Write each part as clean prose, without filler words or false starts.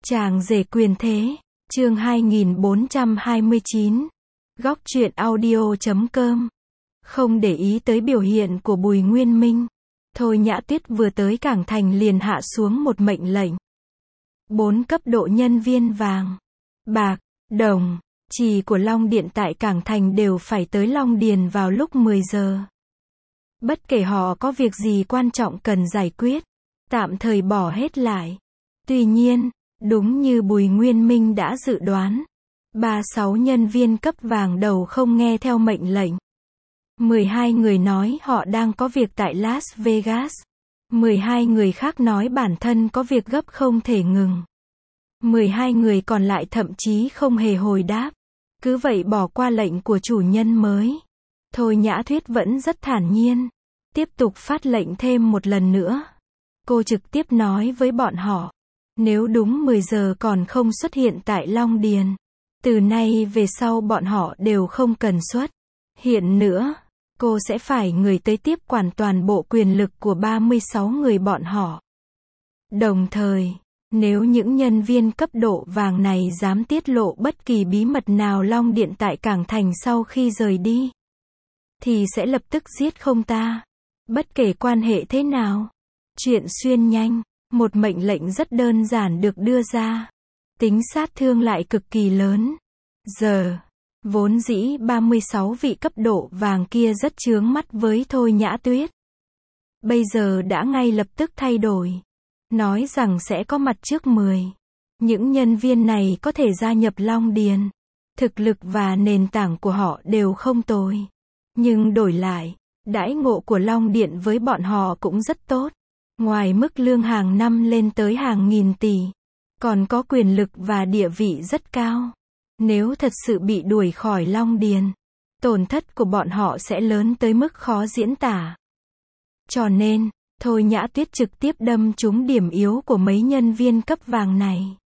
Chàng rể quyền thế, chương 2429. Góc truyện audio.com. Không để ý tới biểu hiện của Bùi Nguyên Minh, Thôi Nhã Tuyết vừa tới Cảng Thành liền hạ xuống một mệnh lệnh. 4 cấp độ nhân viên vàng, bạc, đồng, trì của Long Điện tại Cảng Thành đều phải tới Long Điền vào lúc 10 giờ. Bất kể họ có việc gì quan trọng cần giải quyết, tạm thời bỏ hết lại. Tuy nhiên, đúng như Bùi Nguyên Minh đã dự đoán, 36 nhân viên cấp vàng đầu không nghe theo mệnh lệnh. 12 người nói họ đang có việc tại Las Vegas. 12 người khác nói bản thân có việc gấp không thể ngừng. 12 người còn lại thậm chí không hề hồi đáp. Cứ vậy bỏ qua lệnh của chủ nhân mới. Thôi Nhã Tuyết vẫn rất thản nhiên. Tiếp tục phát lệnh thêm một lần nữa. Cô trực tiếp nói với bọn họ. Nếu đúng 10 giờ còn không xuất hiện tại Long Điền, từ nay về sau bọn họ đều không cần xuất hiện nữa. Cô sẽ phải người tới tiếp quản toàn bộ quyền lực của 36 người bọn họ. Đồng thời, nếu những nhân viên cấp độ vàng này dám tiết lộ bất kỳ bí mật nào Long Điện tại Cảng Thành sau khi rời đi, thì sẽ lập tức giết không ta. Bất kể quan hệ thế nào. Chuyện xuyên nhanh, một mệnh lệnh rất đơn giản được đưa ra. Tính sát thương lại cực kỳ lớn. Giờ, vốn dĩ 36 vị cấp độ vàng kia rất chướng mắt với Thôi Nhã Tuyết. Bây giờ đã ngay lập tức thay đổi. Nói rằng sẽ có mặt trước 10. Những nhân viên này có thể gia nhập Long Điền. Thực lực và nền tảng của họ đều không tồi. Nhưng đổi lại, đãi ngộ của Long Điện với bọn họ cũng rất tốt. Ngoài mức lương hàng năm lên tới hàng nghìn tỷ, còn có quyền lực và địa vị rất cao. Nếu thật sự bị đuổi khỏi Long Điền, tổn thất của bọn họ sẽ lớn tới mức khó diễn tả. Cho nên, Thôi Nhã Tuyết trực tiếp đâm trúng điểm yếu của mấy nhân viên cấp vàng này.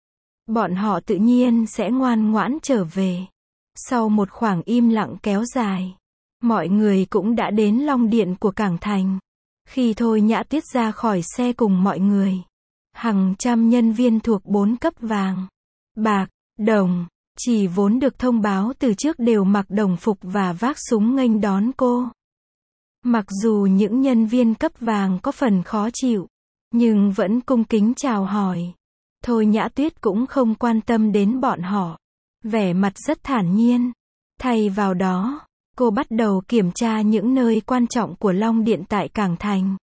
Bọn họ tự nhiên sẽ ngoan ngoãn trở về. Sau một khoảng im lặng kéo dài, mọi người cũng đã đến Long Điện của Cảng Thành. Khi Thôi Nhã Tuyết ra khỏi xe cùng mọi người, hàng trăm nhân viên thuộc 4 cấp vàng, bạc, đồng, chỉ vốn được thông báo từ trước đều mặc đồng phục và vác súng nghênh đón cô. Mặc dù những nhân viên cấp vàng có phần khó chịu, nhưng vẫn cung kính chào hỏi. Thôi Nhã Tuyết cũng không quan tâm đến bọn họ, vẻ mặt rất thản nhiên. Thay vào đó, cô bắt đầu kiểm tra những nơi quan trọng của Long Điện tại Cảng Thành.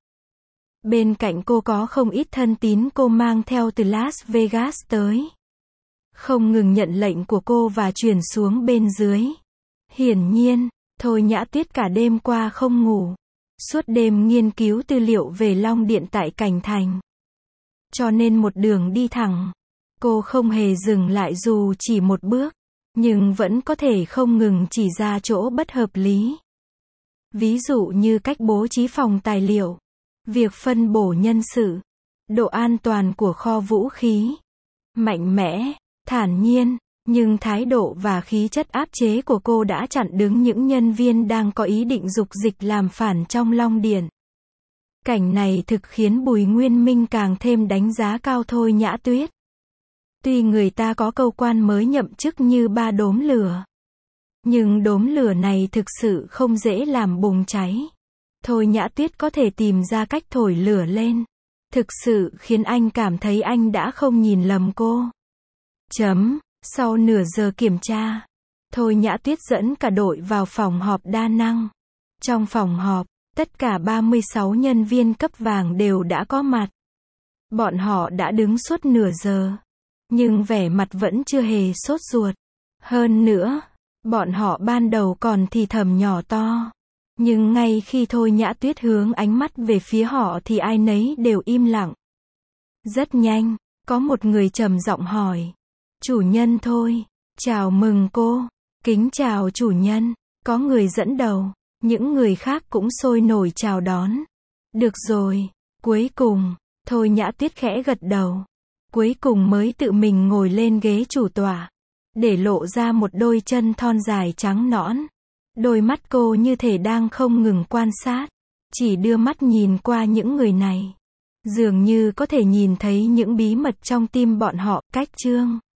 Bên cạnh cô có không ít thân tín cô mang theo từ Las Vegas tới. Không ngừng nhận lệnh của cô và truyền xuống bên dưới. Hiển nhiên, Thôi Nhã Tuyết cả đêm qua không ngủ. Suốt đêm nghiên cứu tư liệu về Long Điện tại Cảng Thành. Cho nên một đường đi thẳng. Cô không hề dừng lại dù chỉ một bước. Nhưng vẫn có thể không ngừng chỉ ra chỗ bất hợp lý. Ví dụ như cách bố trí phòng tài liệu, việc phân bổ nhân sự, độ an toàn của kho vũ khí. Mạnh mẽ, thản nhiên, nhưng thái độ và khí chất áp chế của cô đã chặn đứng những nhân viên đang có ý định dục dịch làm phản trong Long Điện. Cảnh này thực khiến Bùi Nguyên Minh càng thêm đánh giá cao Thôi Nhã Tuyết. Tuy người ta có câu quan mới nhậm chức như 3 đốm lửa, nhưng đốm lửa này thực sự không dễ làm bùng cháy. Thôi Nhã Tuyết có thể tìm ra cách thổi lửa lên. Thực sự khiến anh cảm thấy anh đã không nhìn lầm cô. Sau nửa giờ kiểm tra, Thôi Nhã Tuyết dẫn cả đội vào phòng họp đa năng. Trong phòng họp, tất cả 36 nhân viên cấp vàng đều đã có mặt. Bọn họ đã đứng suốt nửa giờ. Nhưng vẻ mặt vẫn chưa hề sốt ruột. Hơn nữa, bọn họ ban đầu còn thì thầm nhỏ to. Nhưng ngay khi Thôi Nhã Tuyết hướng ánh mắt về phía họ thì ai nấy đều im lặng. Rất nhanh, có một người trầm giọng hỏi. Chủ nhân Thôi, chào mừng cô. Kính chào chủ nhân. Có người dẫn đầu. Những người khác cũng sôi nổi chào đón. Được rồi, cuối cùng, Thôi Nhã Tuyết khẽ gật đầu. Cuối cùng mới tự mình ngồi lên ghế chủ tọa, để lộ ra một đôi chân thon dài trắng nõn. Đôi mắt cô như thể đang không ngừng quan sát, chỉ đưa mắt nhìn qua những người này. Dường như có thể nhìn thấy những bí mật trong tim bọn họ, cách Trương